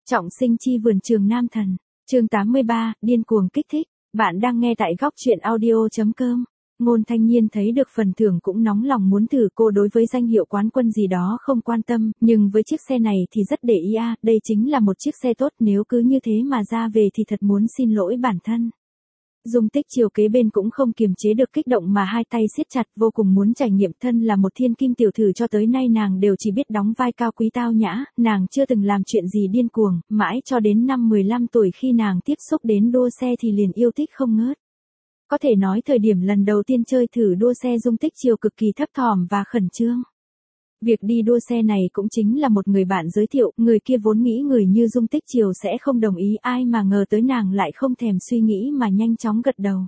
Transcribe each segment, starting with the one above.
Trọng sinh chi vườn trường nam thần. Chương 83, điên cuồng kích thích. Bạn đang nghe tại góc truyện audio.com. Ngôn Thanh Nhiên thấy được phần thưởng cũng nóng lòng muốn thử. Cô đối với danh hiệu quán quân gì đó không quan tâm, nhưng với chiếc xe này thì rất để ý à, đây chính là một chiếc xe tốt, nếu cứ như thế mà ra về thì thật muốn xin lỗi bản thân. Dung Tích chiều kế bên cũng không kiềm chế được kích động mà hai tay siết chặt, vô cùng muốn trải nghiệm. Thân là một thiên kim tiểu thử cho tới nay nàng đều chỉ biết đóng vai cao quý tao nhã, nàng chưa từng làm chuyện gì điên cuồng, mãi cho đến năm 15 tuổi khi nàng tiếp xúc đến đua xe thì liền yêu thích không ngớt. Có thể nói thời điểm lần đầu tiên chơi thử đua xe Dung Tích chiều cực kỳ thấp thỏm và khẩn trương. Việc đi đua xe này cũng chính là một người bạn giới thiệu, người kia vốn nghĩ người như Dung Tích chiều sẽ không đồng ý, ai mà ngờ tới nàng lại không thèm suy nghĩ mà nhanh chóng gật đầu.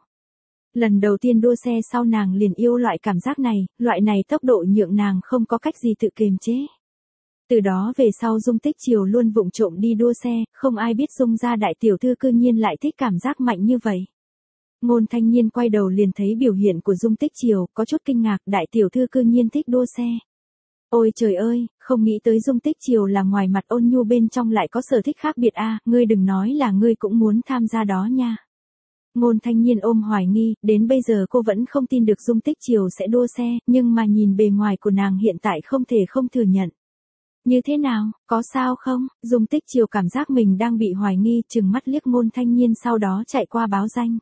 Lần đầu tiên đua xe sau nàng liền yêu loại cảm giác này, loại này tốc độ nhượng nàng không có cách gì tự kiềm chế. Từ đó về sau Dung Tích chiều luôn vụng trộm đi đua xe, không ai biết Dung gia đại tiểu thư cư nhiên lại thích cảm giác mạnh như vậy. Ngôn Thanh Nhiên quay đầu liền thấy biểu hiện của Dung Tích chiều, có chút kinh ngạc, đại tiểu thư cư nhiên thích đua xe. Ôi trời ơi, không nghĩ tới Dung Tích chiều là ngoài mặt ôn nhu bên trong lại có sở thích khác biệt à, ngươi đừng nói là ngươi cũng muốn tham gia đó nha. Ngôn Thanh Nhiên ôm hoài nghi, đến bây giờ cô vẫn không tin được Dung Tích chiều sẽ đua xe, nhưng mà nhìn bề ngoài của nàng hiện tại không thể không thừa nhận. Như thế nào, có sao không? Dung Tích chiều cảm giác mình đang bị hoài nghi, trừng mắt liếc Ngôn Thanh Nhiên sau đó chạy qua báo danh.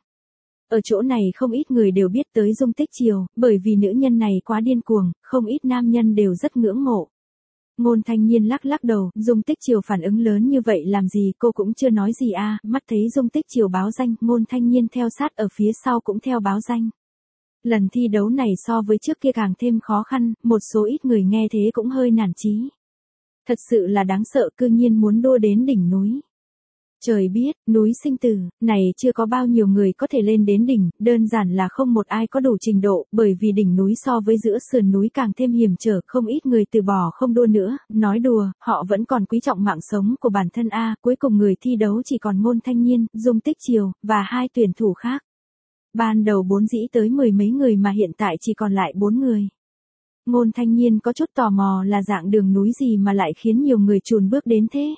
Ở chỗ này không ít người đều biết tới Dung Tích chiều, bởi vì nữ nhân này quá điên cuồng, không ít nam nhân đều rất ngưỡng mộ. Ngôn Thanh Nhiên lắc lắc đầu, Dung Tích chiều phản ứng lớn như vậy làm gì, cô cũng chưa nói gì à, mắt thấy Dung Tích chiều báo danh, Ngôn Thanh Nhiên theo sát ở phía sau cũng theo báo danh. Lần thi đấu này so với trước kia càng thêm khó khăn, một số ít người nghe thế cũng hơi nản chí. Thật sự là đáng sợ, cư nhiên muốn đua đến đỉnh núi. Trời biết, núi sinh tử, này chưa có bao nhiêu người có thể lên đến đỉnh, đơn giản là không một ai có đủ trình độ, bởi vì đỉnh núi so với giữa sườn núi càng thêm hiểm trở, không ít người từ bỏ không đua nữa, nói đùa, họ vẫn còn quý trọng mạng sống của bản thân a. Cuối cùng người thi đấu chỉ còn Ngôn Thanh Nhiên, Dung Tích chiều, và hai tuyển thủ khác. Ban đầu bốn dĩ tới 10 mấy người mà hiện tại chỉ còn lại 4 người. Ngôn Thanh Nhiên có chút tò mò là dạng đường núi gì mà lại khiến nhiều người chùn bước đến thế.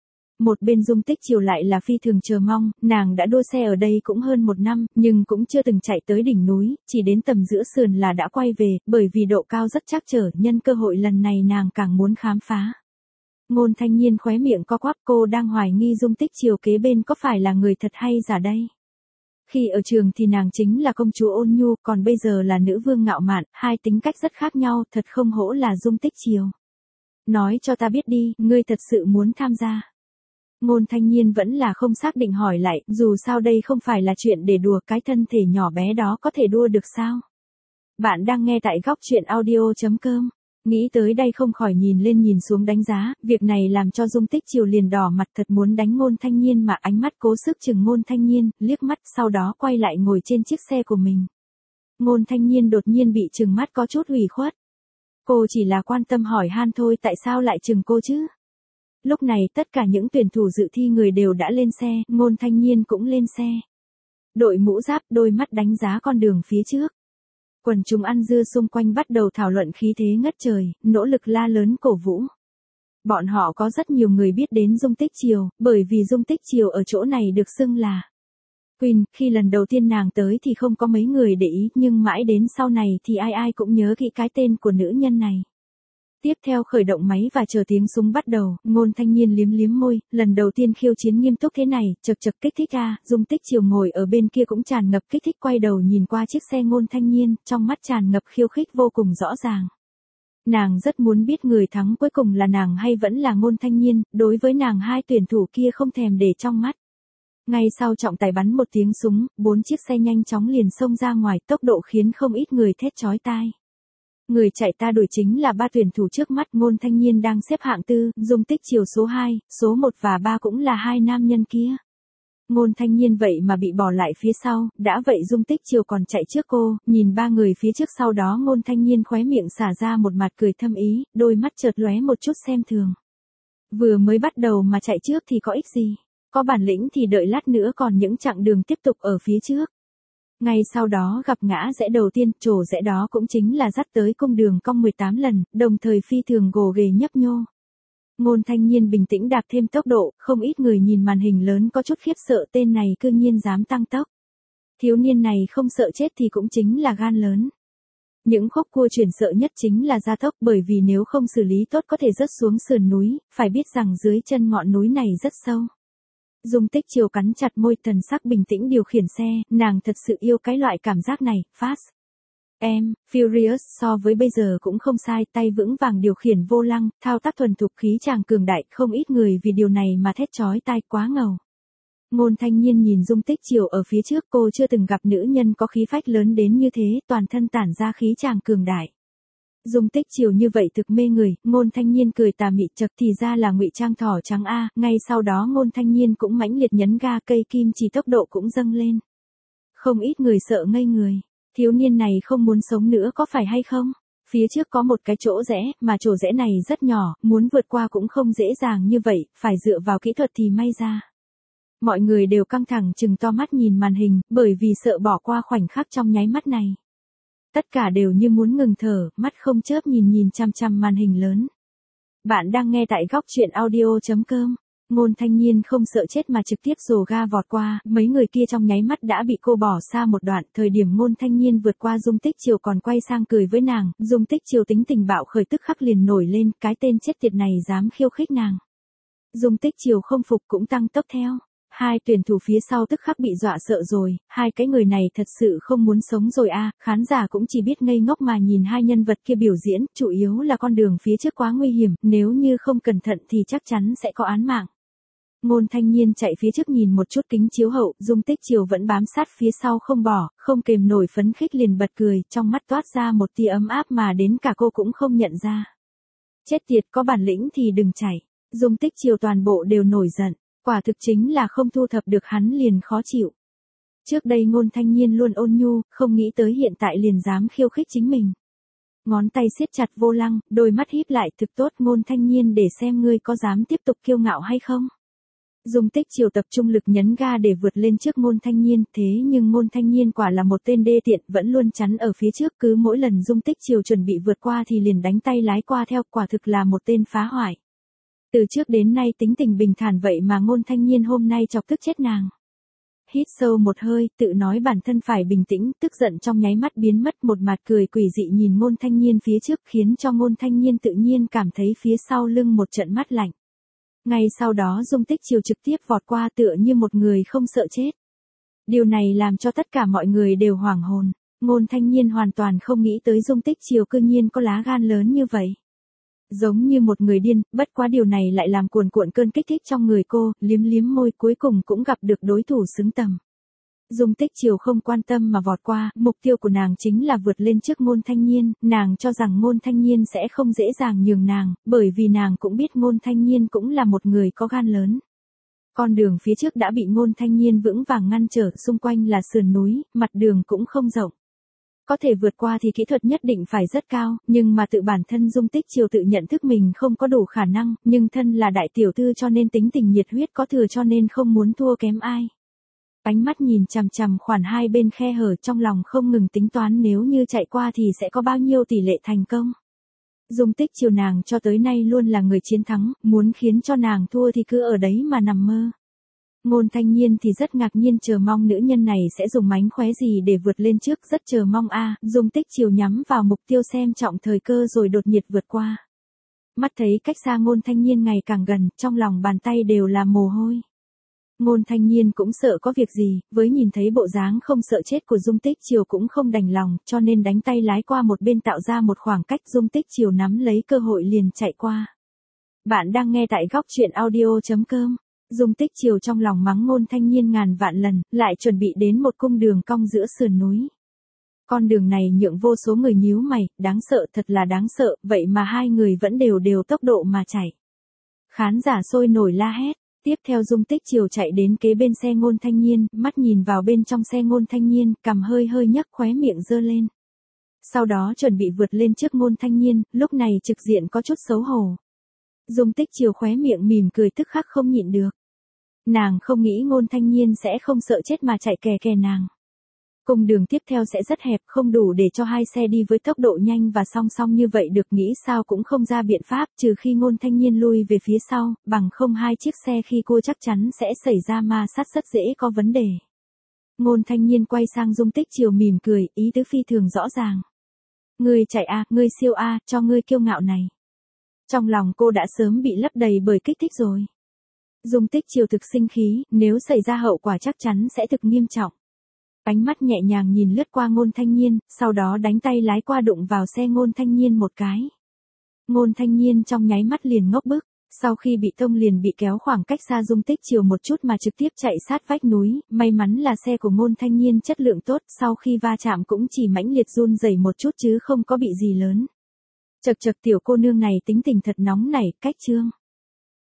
Một bên Dung Tích chiều lại là phi thường chờ mong, nàng đã đua xe ở đây cũng hơn 1 năm, nhưng cũng chưa từng chạy tới đỉnh núi, chỉ đến tầm giữa sườn là đã quay về, bởi vì độ cao rất trắc trở, nhân cơ hội lần này nàng càng muốn khám phá. Ngôn Thanh Nhiên khóe miệng co quắp, cô đang hoài nghi Dung Tích chiều kế bên có phải là người thật hay giả đây. Khi ở trường thì nàng chính là công chúa ôn nhu, còn bây giờ là nữ vương ngạo mạn, hai tính cách rất khác nhau, thật không hổ là Dung Tích chiều. Nói cho ta biết đi, ngươi thật sự muốn tham gia. Ngôn Thanh Nhiên vẫn là không xác định hỏi lại, dù sao đây không phải là chuyện để đùa, cái thân thể nhỏ bé đó có thể đua được sao? Bạn đang nghe tại góc truyện audio.com. Nghĩ tới đây không khỏi nhìn lên nhìn xuống đánh giá, việc này làm cho Dung Tích chiều liền đỏ mặt, thật muốn đánh Ngôn Thanh Nhiên mà ánh mắt cố sức chừng Ngôn Thanh Nhiên, liếc mắt sau đó quay lại ngồi trên chiếc xe của mình. Ngôn Thanh Nhiên đột nhiên bị chừng mắt có chút ủy khuất. Cô chỉ là quan tâm hỏi han thôi, tại sao lại chừng cô chứ? Lúc này tất cả những tuyển thủ dự thi người đều đã lên xe, Ngôn Thanh Nhiên cũng lên xe. Đội mũ giáp, đôi mắt đánh giá con đường phía trước. Quần chúng ăn dưa xung quanh bắt đầu thảo luận khí thế ngất trời, nỗ lực la lớn cổ vũ. Bọn họ có rất nhiều người biết đến Dung Tích chiều, bởi vì Dung Tích chiều ở chỗ này được xưng là Queen, khi lần đầu tiên nàng tới thì không có mấy người để ý, nhưng mãi đến sau này thì ai ai cũng nhớ kỹ cái tên của nữ nhân này. Tiếp theo khởi động máy và chờ tiếng súng bắt đầu, Ngôn Thanh Nhiên liếm liếm môi, lần đầu tiên khiêu chiến nghiêm túc thế này, chật chật kích thích à, Dung Tích chiều ngồi ở bên kia cũng tràn ngập kích thích, quay đầu nhìn qua chiếc xe Ngôn Thanh Nhiên, trong mắt tràn ngập khiêu khích vô cùng rõ ràng. Nàng rất muốn biết người thắng cuối cùng là nàng hay vẫn là Ngôn Thanh Nhiên, đối với nàng hai tuyển thủ kia không thèm để trong mắt. Ngay sau trọng tài bắn một tiếng súng, 4 chiếc xe nhanh chóng liền xông ra ngoài, tốc độ khiến không ít người thét chói tai. Người chạy ta đuổi chính là 3 tuyển thủ trước mắt, Ngôn Thanh Nhiên đang xếp hạng 4, Dung Tích chiều số 2, số 1 và 3 cũng là hai nam nhân kia. Ngôn Thanh Nhiên vậy mà bị bỏ lại phía sau, đã vậy Dung Tích chiều còn chạy trước cô, nhìn 3 người phía trước sau đó Ngôn Thanh Nhiên khóe miệng xả ra một mặt cười thâm ý, đôi mắt chợt lóe một chút xem thường. Vừa mới bắt đầu mà chạy trước thì có ích gì, có bản lĩnh thì đợi lát nữa còn những chặng đường tiếp tục ở phía trước. Ngay sau đó gặp ngã rẽ đầu tiên, trổ rẽ đó cũng chính là dắt tới cung đường cong 18 lần, đồng thời phi thường gồ ghề nhấp nhô. Ngôn Thanh Nhiên bình tĩnh đạp thêm tốc độ, không ít người nhìn màn hình lớn có chút khiếp sợ tên này cư nhiên dám tăng tốc. Thiếu niên này không sợ chết thì cũng chính là gan lớn. Những khúc cua chuyển sợ nhất chính là gia tốc bởi vì nếu không xử lý tốt có thể rớt xuống sườn núi, phải biết rằng dưới chân ngọn núi này rất sâu. Dung Tích Chiều cắn chặt môi thần sắc bình tĩnh điều khiển xe, nàng thật sự yêu cái loại cảm giác này, fast. Furious so với bây giờ cũng không sai, tay vững vàng điều khiển vô lăng, thao tác thuần thục khí chàng cường đại, không ít người vì điều này mà thét chói tai quá ngầu. Ngôn Thanh Nhiên nhìn Dung Tích Chiều ở phía trước, cô chưa từng gặp nữ nhân có khí phách lớn đến như thế, toàn thân tản ra khí chàng cường đại. Dung Tích Chiều như vậy thực mê người, Ngôn Thanh Nhiên cười tà mị chật thì ra là ngụy trang thỏ trắng a, ngay sau đó Ngôn Thanh Nhiên cũng mãnh liệt nhấn ga cây kim chỉ tốc độ cũng dâng lên. Không ít người sợ ngây người, thiếu niên này không muốn sống nữa có phải hay không? Phía trước có một cái chỗ rẽ, mà chỗ rẽ này rất nhỏ, muốn vượt qua cũng không dễ dàng như vậy, phải dựa vào kỹ thuật thì may ra. Mọi người đều căng thẳng trừng to mắt nhìn màn hình, bởi vì sợ bỏ qua khoảnh khắc trong nháy mắt này. Tất cả đều như muốn ngừng thở, mắt không chớp nhìn chằm chằm màn hình lớn. Bạn đang nghe tại góc truyện audio.com. Ngôn Thanh Nhiên không sợ chết mà trực tiếp dồ ga vọt qua, mấy người kia trong nháy mắt đã bị cô bỏ xa một đoạn, thời điểm Ngôn Thanh Nhiên vượt qua Dung Tích Chiều còn quay sang cười với nàng, Dung Tích Chiều tính tình bạo khởi tức khắc liền nổi lên, cái tên chết tiệt này dám khiêu khích nàng. Dung Tích Chiều không phục cũng tăng tốc theo. Hai tuyển thủ phía sau tức khắc bị dọa sợ rồi, hai cái người này thật sự không muốn sống rồi a, khán giả cũng chỉ biết ngây ngốc mà nhìn hai nhân vật kia biểu diễn, chủ yếu là con đường phía trước quá nguy hiểm, nếu như không cẩn thận thì chắc chắn sẽ có án mạng. Ngôn Thanh Nhiên chạy phía trước nhìn một chút kính chiếu hậu, Dung Tích Chiều vẫn bám sát phía sau không bỏ, không kềm nổi phấn khích liền bật cười, trong mắt toát ra một tia ấm áp mà đến cả cô cũng không nhận ra. Chết tiệt, có bản lĩnh thì đừng chạy. Dung Tích Chiều toàn bộ đều nổi giận, quả thực chính là không thu thập được hắn liền khó chịu. Trước đây Ngôn Thanh Nhiên luôn ôn nhu, không nghĩ tới hiện tại liền dám khiêu khích chính mình. Ngón tay siết chặt vô lăng, đôi mắt híp lại, thực tốt Ngôn Thanh Nhiên, để xem ngươi có dám tiếp tục kiêu ngạo hay không. Dung Tích Chiều tập trung lực nhấn ga để vượt lên trước Ngôn Thanh Nhiên, thế nhưng Ngôn Thanh Nhiên quả là một tên đê tiện, vẫn luôn chắn ở phía trước, cứ mỗi lần Dung Tích Chiều chuẩn bị vượt qua thì liền đánh tay lái qua theo, quả thực là một tên phá hoại. Từ trước đến nay tính tình bình thản vậy mà Ngôn Thanh Nhiên hôm nay chọc tức chết nàng. Hít sâu một hơi, tự nói bản thân phải bình tĩnh, tức giận trong nháy mắt biến mất, một mặt cười quỷ dị nhìn Ngôn Thanh Nhiên phía trước, khiến cho Ngôn Thanh Nhiên tự nhiên cảm thấy phía sau lưng một trận mát lạnh. Ngay sau đó Dung Tích Chiều trực tiếp vọt qua tựa như một người không sợ chết. Điều này làm cho tất cả mọi người đều hoảng hồn. Ngôn Thanh Nhiên hoàn toàn không nghĩ tới Dung Tích Chiều cư nhiên có lá gan lớn như vậy. Giống như một người điên, bất quá điều này lại làm cuồn cuộn cơn kích thích trong người cô, liếm liếm môi, cuối cùng cũng gặp được đối thủ xứng tầm. Dung Tích Chiều không quan tâm mà vọt qua, mục tiêu của nàng chính là vượt lên trước Ngôn Thanh Nhiên, nàng cho rằng Ngôn Thanh Nhiên sẽ không dễ dàng nhường nàng, bởi vì nàng cũng biết Ngôn Thanh Nhiên cũng là một người có gan lớn. Con đường phía trước đã bị Ngôn Thanh Nhiên vững vàng ngăn trở, xung quanh là sườn núi, mặt đường cũng không rộng. Có thể vượt qua thì kỹ thuật nhất định phải rất cao, nhưng mà tự bản thân Dung Tích Chiều tự nhận thức mình không có đủ khả năng, nhưng thân là đại tiểu thư cho nên tính tình nhiệt huyết có thừa cho nên không muốn thua kém ai. Ánh mắt nhìn chằm chằm khoản hai bên khe hở, trong lòng không ngừng tính toán nếu như chạy qua thì sẽ có bao nhiêu tỷ lệ thành công. Dung Tích Chiều nàng cho tới nay luôn là người chiến thắng, muốn khiến cho nàng thua thì cứ ở đấy mà nằm mơ. Ngôn Thanh Nhiên thì rất ngạc nhiên chờ mong nữ nhân này sẽ dùng mánh khóe gì để vượt lên trước, rất chờ mong a. Dung Tích Chiều nhắm vào mục tiêu xem trọng thời cơ rồi đột nhiệt vượt qua. Mắt thấy cách xa Ngôn Thanh Nhiên ngày càng gần, trong lòng bàn tay đều là mồ hôi. Ngôn Thanh Nhiên cũng sợ có việc gì, với nhìn thấy bộ dáng không sợ chết của Dung Tích Chiều cũng không đành lòng, cho nên đánh tay lái qua một bên tạo ra một khoảng cách, Dung Tích Chiều nắm lấy cơ hội liền chạy qua. Bạn đang nghe tại góc truyện audio.com. Dung Tích Chiều trong lòng mắng Ngôn Thanh Nhiên ngàn vạn lần, lại chuẩn bị đến một cung đường cong giữa sườn núi. Con đường này nhượng vô số người nhíu mày, đáng sợ, thật là đáng sợ, vậy mà hai người vẫn đều tốc độ mà chạy. Khán giả sôi nổi la hét. Tiếp theo Dung Tích Chiều chạy đến kế bên xe Ngôn Thanh Nhiên, mắt nhìn vào bên trong xe Ngôn Thanh Nhiên, cằm hơi nhấc, khóe miệng giơ lên. Sau đó chuẩn bị vượt lên trước Ngôn Thanh Nhiên, lúc này trực diện có chút xấu hổ. Dung Tích Chiều khóe miệng mỉm cười tức khắc không nhịn được. Nàng không nghĩ Ngôn Thanh Nhiên sẽ không sợ chết mà chạy kè nàng. Cung đường tiếp theo sẽ rất hẹp, không đủ để cho hai xe đi với tốc độ nhanh và song song như vậy được, nghĩ sao cũng không ra biện pháp, trừ khi Ngôn Thanh Nhiên lui về phía sau, bằng không hai chiếc xe khi cô chắc chắn sẽ xảy ra ma sát rất dễ có vấn đề. Ngôn Thanh Nhiên quay sang Dung Tích Chiều mỉm cười, ý tứ phi thường rõ ràng. Ngươi chạy a, ngươi siêu a, cho ngươi kiêu ngạo này. Trong lòng cô đã sớm bị lấp đầy bởi kích thích rồi. Dung Tích Chiều thực sinh khí, nếu xảy ra hậu quả chắc chắn sẽ thực nghiêm trọng. Ánh mắt nhẹ nhàng nhìn lướt qua Ngôn Thanh Nhiên, sau đó đánh tay lái qua đụng vào xe Ngôn Thanh Nhiên một cái. Ngôn Thanh Nhiên trong nháy mắt liền ngốc bức, sau khi bị tông liền bị kéo khoảng cách xa Dung Tích Chiều một chút mà trực tiếp chạy sát vách núi, may mắn là xe của Ngôn Thanh Nhiên chất lượng tốt, sau khi va chạm cũng chỉ mãnh liệt run rẩy một chút chứ không có bị gì lớn. Chậc chậc tiểu cô nương này tính tình thật nóng nảy, cách trương.